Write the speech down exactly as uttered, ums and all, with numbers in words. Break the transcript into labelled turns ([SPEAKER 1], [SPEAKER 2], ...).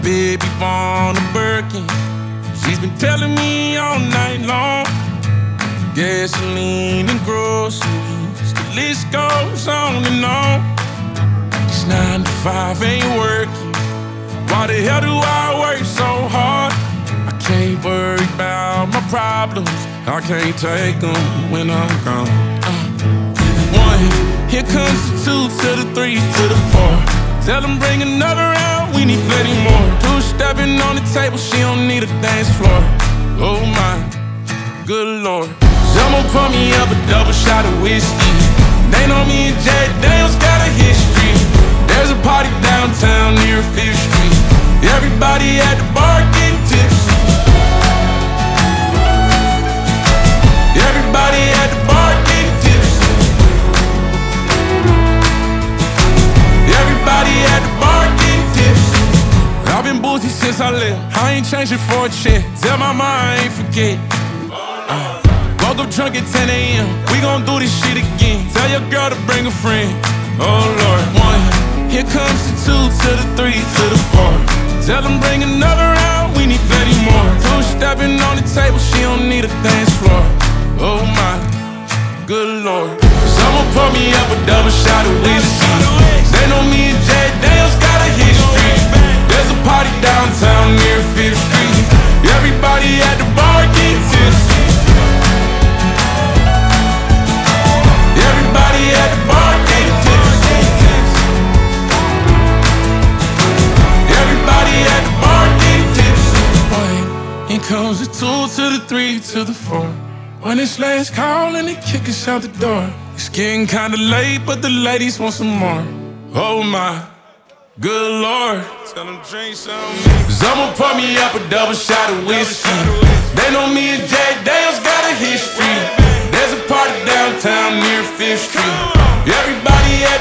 [SPEAKER 1] baby born a Birkin. She's been telling me all night long. Gasoline and groceries, the list goes on and on. It's nine to five ain't working. Why the hell do I work so hard? I can't worry about my problems. I can't take them when I'm gone. uh, One, here comes the two to the three to the four. Tell them bring another round, we need plenty more. Two stepping on the table, she don't need a dance floor. Oh my, good Lord. Someone pour me up a double shot of whiskey. They know me and Jack Daniels got a history. There's a party downtown near Fifth Street. Everybody at the bar getting tipsy. Everybody at the bar getting tipsy. Everybody at the bar getting tipsy. I've been boozy since I left. I ain't changing for a check. Tell my mom I ain't forget. uh, Woke up drunk at ten a m We gon' do this shit again. Tell your girl to bring a friend. Oh Lord. One, here comes the two to the three to the four. Tell them bring another round, we need plenty more. Two stepping on the table, she don't need a dance floor. Oh my, good Lord. Someone pour me up a double shot of whiskey. They know me and Jack Daniels got a history. There's a party downtown near Fifth Street. Everybody at the bar getting tipsy. Everybody at the bar getting tipsy. Everybody at the bar getting tipsy. One, here comes the two to the three to the four. When it's last call and they kick us out the door. It's getting kinda late, but the ladies want some more. Oh my, good Lord. Tell them drink some. Someone pour me up a double shot of whiskey. They know me and Jack Daniels got a history. There's a party downtown near Fifth Street. Everybody at